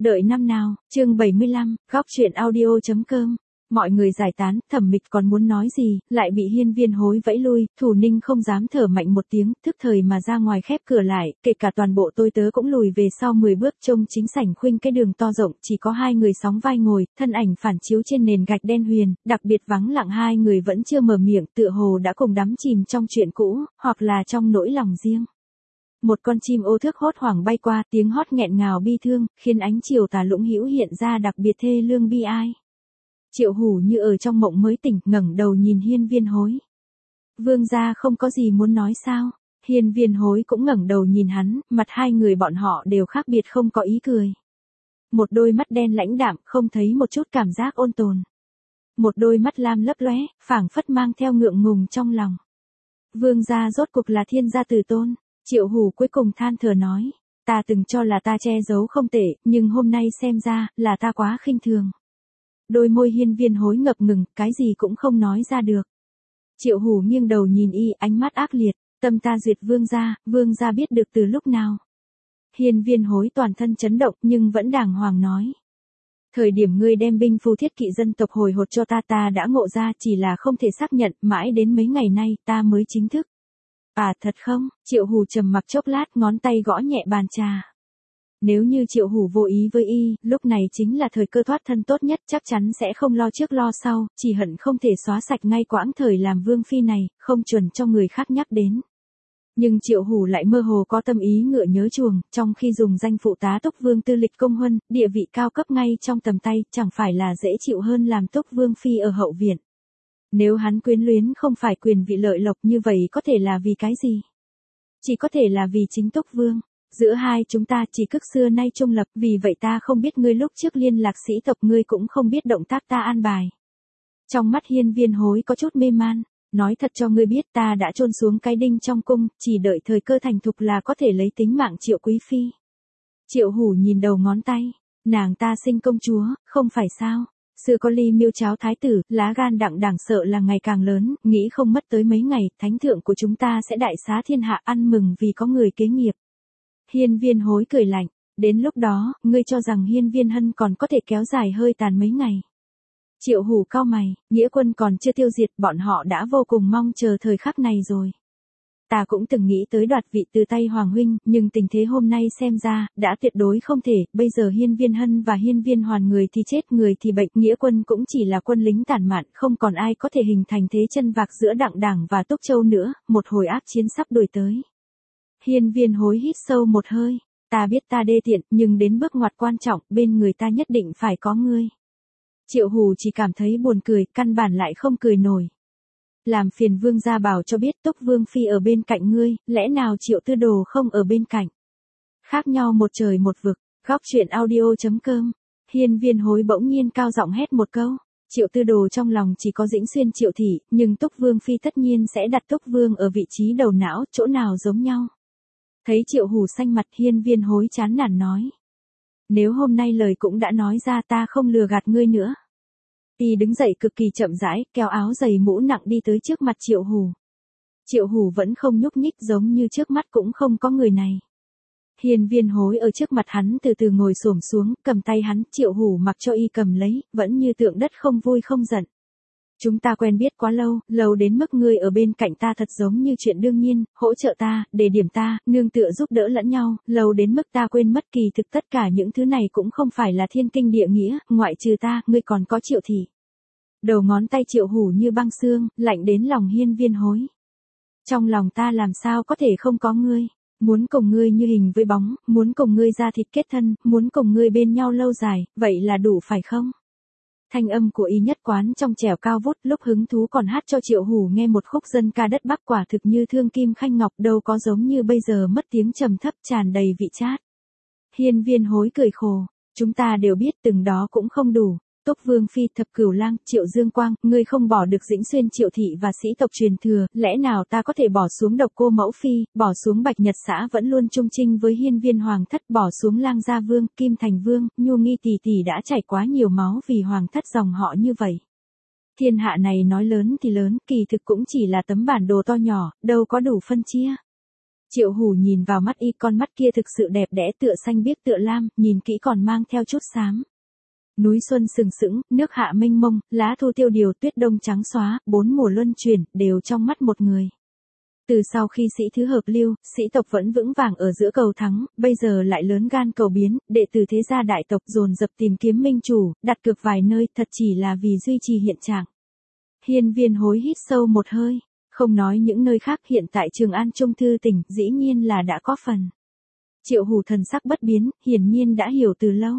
Đợi năm nào, chương 75, góc chuyện audio.com. Mọi người giải tán, Thẩm Mịch còn muốn nói gì, lại bị Hiên Viên Hối vẫy lui, Thủ Ninh không dám thở mạnh một tiếng, thức thời mà ra ngoài khép cửa lại, kể cả toàn bộ tôi tớ cũng lùi về sau 10 bước, trông chính sảnh khuynh cái đường to rộng, chỉ có hai người sóng vai ngồi, thân ảnh phản chiếu trên nền gạch đen huyền, đặc biệt vắng lặng, hai người vẫn chưa mở miệng, tựa hồ đã cùng đắm chìm trong chuyện cũ, hoặc là trong nỗi lòng riêng. Một con chim ô thước hốt hoảng bay qua, tiếng hót nghẹn ngào bi thương, khiến ánh chiều tà lũng hữu hiện ra đặc biệt thê lương bi ai. Triệu Hủ như ở trong mộng mới tỉnh, ngẩng đầu nhìn Hiên Viên Hối. Vương gia không có gì muốn nói sao? Hiên Viên Hối cũng ngẩng đầu nhìn hắn, mặt hai người bọn họ đều khác biệt, không có ý cười. Một đôi mắt đen lãnh đạm, không thấy một chút cảm giác ôn tồn. Một đôi mắt lam lấp lóe, phảng phất mang theo ngượng ngùng trong lòng. Vương gia rốt cuộc là thiên gia tử tôn. Triệu Hủ cuối cùng than thở nói, ta từng cho là ta che giấu không tệ, nhưng hôm nay xem ra, là ta quá khinh thường. Đôi môi Hiên Viên Hối ngập ngừng, cái gì cũng không nói ra được. Triệu Hủ nghiêng đầu nhìn y, ánh mắt ác liệt, tâm ta duyệt vương gia biết được từ lúc nào. Hiên Viên Hối toàn thân chấn động nhưng vẫn đàng hoàng nói. Thời điểm ngươi đem binh phu thiết kỵ dân tộc hồi hột cho ta đã ngộ ra, chỉ là không thể xác nhận, mãi đến mấy ngày nay ta mới chính thức. À thật không? Triệu Hủ trầm mặc chốc lát, ngón tay gõ nhẹ bàn trà. Nếu như Triệu Hủ vô ý với y, lúc này chính là thời cơ thoát thân tốt nhất, chắc chắn sẽ không lo trước lo sau, chỉ hận không thể xóa sạch ngay quãng thời làm vương phi này, không chuẩn cho người khác nhắc đến. Nhưng Triệu Hủ lại mơ hồ có tâm ý ngựa nhớ chuồng, trong khi dùng danh phụ tá túc vương tư lịch công huân, địa vị cao cấp ngay trong tầm tay, chẳng phải là dễ chịu hơn làm túc vương phi ở hậu viện. Nếu hắn quyến luyến không phải quyền vị lợi lộc, như vậy có thể là vì cái gì? Chỉ có thể là vì chính túc vương. Giữa hai chúng ta chỉ cức xưa nay trung lập, vì vậy ta không biết ngươi lúc trước liên lạc sĩ tộc, ngươi cũng không biết động tác ta an bài. Trong mắt Hiên Viên Hối có chút mê man, nói thật cho ngươi biết, ta đã chôn xuống cái đinh trong cung, chỉ đợi thời cơ thành thục là có thể lấy tính mạng Triệu quý phi. Triệu Hủ nhìn đầu ngón tay, nàng ta sinh công chúa, không phải sao? Xưa có ly miêu cháo thái tử, lá gan đặng sợ là ngày càng lớn, nghĩ không mất tới mấy ngày, thánh thượng của chúng ta sẽ đại xá thiên hạ, ăn mừng vì có người kế nghiệp. Hiên Viên Hối cười lạnh, đến lúc đó, ngươi cho rằng Hiên Viên Hân còn có thể kéo dài hơi tàn mấy ngày. Triệu Hủ cau mày, nghĩa quân còn chưa tiêu diệt, bọn họ đã vô cùng mong chờ thời khắc này rồi. Ta cũng từng nghĩ tới đoạt vị từ tay Hoàng huynh, nhưng tình thế hôm nay xem ra, đã tuyệt đối không thể, bây giờ Hiên Viên Hân và Hiên Viên Hoàn người thì chết người thì bệnh, nghĩa quân cũng chỉ là quân lính tản mạn, không còn ai có thể hình thành thế chân vạc giữa Đặng Đảng và Túc Châu nữa, một hồi ác chiến sắp đuổi tới. Hiên Viên Hối hít sâu một hơi, ta biết ta đê tiện, nhưng đến bước ngoặt quan trọng, bên người ta nhất định phải có ngươi. Triệu Hủ chỉ cảm thấy buồn cười, căn bản lại không cười nổi. Làm phiền vương gia bảo cho biết túc vương phi ở bên cạnh ngươi, lẽ nào Triệu Tư Đồ không ở bên cạnh? Khác nhau một trời một vực, góc chuyện audio.com. Hiên Viên Hối bỗng nhiên cao giọng hét một câu. Triệu Tư Đồ trong lòng chỉ có Dĩnh Xuyên Triệu thị, nhưng túc vương phi tất nhiên sẽ đặt túc vương ở vị trí đầu não, chỗ nào giống nhau. Thấy Triệu Hủ xanh mặt, Hiên Viên Hối chán nản nói. Nếu hôm nay lời cũng đã nói ra, ta không lừa gạt ngươi nữa. Y đứng dậy cực kỳ chậm rãi, kéo áo giày mũ nặng đi tới trước mặt Triệu Hủ. Triệu Hủ vẫn không nhúc nhích, giống như trước mắt cũng không có người này. Hiên Viên Hối ở trước mặt hắn từ từ ngồi xổm xuống, cầm tay hắn, Triệu Hủ mặc cho y cầm lấy, vẫn như tượng đất, không vui không giận. Chúng ta quen biết quá lâu, lâu đến mức ngươi ở bên cạnh ta thật giống như chuyện đương nhiên, hỗ trợ ta, đề điểm ta, nương tựa giúp đỡ lẫn nhau, lâu đến mức ta quên mất kỳ thực tất cả những thứ này cũng không phải là thiên kinh địa nghĩa, ngoại trừ ta, ngươi còn có Triệu thị. Đầu ngón tay Triệu Hủ như băng xương, lạnh đến lòng Hiên Viên Hối. Trong lòng ta làm sao có thể không có ngươi, muốn cùng ngươi như hình với bóng, muốn cùng ngươi ra thịt kết thân, muốn cùng ngươi bên nhau lâu dài, vậy là đủ phải không? Thanh âm của y nhất quán trong trẻo cao vút, lúc hứng thú còn hát cho Triệu Hủ nghe một khúc dân ca đất Bắc, quả thực như thương kim khanh ngọc, đâu có giống như bây giờ mất tiếng trầm thấp tràn đầy vị chát. Hiên Viên Hối cười khổ, chúng ta đều biết từng đó cũng không đủ. Túc vương phi, thập cửu lang, Triệu Dương Quang, ngươi không bỏ được Dĩnh Xuyên Triệu thị và sĩ tộc truyền thừa, lẽ nào ta có thể bỏ xuống độc cô mẫu phi, bỏ xuống Bạch Nhật xã vẫn luôn trung trinh với Hiên Viên hoàng thất, bỏ xuống Lang gia vương, Kim Thành vương, Nhu Nghi tỷ tỷ đã chảy quá nhiều máu vì hoàng thất dòng họ như vậy. Thiên hạ này nói lớn thì lớn, kỳ thực cũng chỉ là tấm bản đồ to nhỏ, đâu có đủ phân chia. Triệu Hủ nhìn vào mắt y, con mắt kia thực sự đẹp đẽ tựa xanh biếc tựa lam, nhìn kỹ còn mang theo chút xám. Núi xuân sừng sững, nước hạ mênh mông, lá thu tiêu điều, tuyết đông trắng xóa, bốn mùa luân chuyển, đều trong mắt một người. Từ sau khi sĩ thứ hợp lưu, sĩ tộc vẫn vững vàng ở giữa cầu thắng, bây giờ lại lớn gan cầu biến, đệ tử thế gia đại tộc dồn dập tìm kiếm minh chủ, đặt cược vài nơi, thật chỉ là vì duy trì hiện trạng. Hiên Viên Hối hít sâu một hơi, không nói những nơi khác, hiện tại Trường An Trung Thư tỉnh, dĩ nhiên là đã có phần. Triệu Hủ thần sắc bất biến, hiển nhiên đã hiểu từ lâu.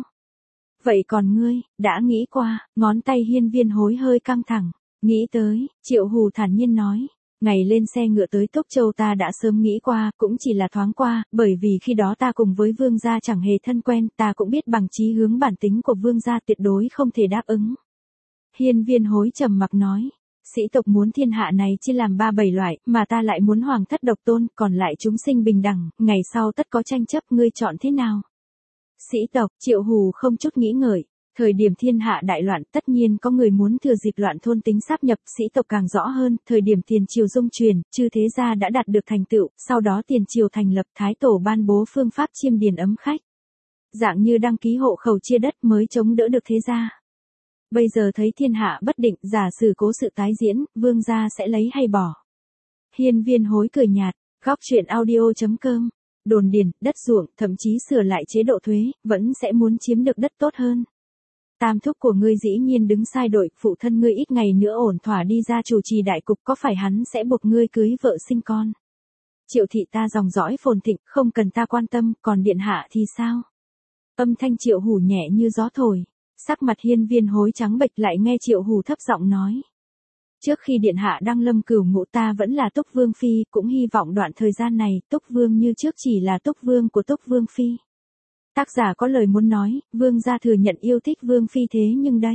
Vậy còn ngươi, đã nghĩ qua, ngón tay Hiên Viên Hối hơi căng thẳng, nghĩ tới, Triệu Hủ thản nhiên nói. Ngày lên xe ngựa tới Tốc Châu ta đã sớm nghĩ qua, cũng chỉ là thoáng qua, bởi vì khi đó ta cùng với vương gia chẳng hề thân quen, ta cũng biết bằng chí hướng bản tính của vương gia tuyệt đối không thể đáp ứng. Hiên Viên Hối trầm mặc nói, sĩ tộc muốn thiên hạ này chia làm 3-7 loại, mà ta lại muốn hoàng thất độc tôn, còn lại chúng sinh bình đẳng, ngày sau tất có tranh chấp, ngươi chọn thế nào? Sĩ tộc, Triệu Hủ không chút nghĩ ngợi. Thời điểm thiên hạ đại loạn, tất nhiên có người muốn thừa dịp loạn thôn tính sáp nhập, sĩ tộc càng rõ hơn, thời điểm tiền triều dung truyền, chư thế gia đã đạt được thành tựu, sau đó tiền triều thành lập, thái tổ ban bố phương pháp chiêm điền ấm khách. Dạng như đăng ký hộ khẩu chia đất mới chống đỡ được thế gia. Bây giờ thấy thiên hạ bất định, giả sử cố sự tái diễn, vương gia sẽ lấy hay bỏ. Hiên Viên Hối cười nhạt, góc truyện audio.com. Đồn điền, đất ruộng, thậm chí sửa lại chế độ thuế, vẫn sẽ muốn chiếm được đất tốt hơn. Tam thúc của ngươi dĩ nhiên đứng sai đội, phụ thân ngươi ít ngày nữa ổn thỏa đi ra chủ trì đại cục, có phải hắn sẽ buộc ngươi cưới vợ sinh con? Triệu thị ta dòng dõi phồn thịnh, không cần ta quan tâm, còn điện hạ thì sao? Âm thanh Triệu Hủ nhẹ như gió thổi, sắc mặt Hiên Viên Hối trắng bệch, lại nghe Triệu Hủ thấp giọng nói. Trước khi điện hạ đăng lâm cửu ngũ ta vẫn là Túc Vương Phi, cũng hy vọng đoạn thời gian này, Túc Vương như trước chỉ là Túc Vương của Túc Vương Phi. Tác giả có lời muốn nói, vương gia thừa nhận yêu thích Vương Phi thế nhưng đây.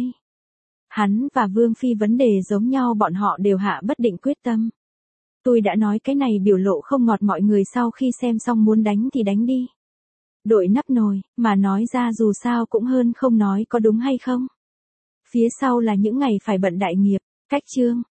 Hắn và Vương Phi vấn đề giống nhau, bọn họ đều hạ bất định quyết tâm. Tôi đã nói cái này biểu lộ không ngọt, mọi người sau khi xem xong muốn đánh thì đánh đi. Đội nắp nồi, mà nói ra dù sao cũng hơn không nói, có đúng hay không? Phía sau là những ngày phải bận đại nghiệp, cách chương.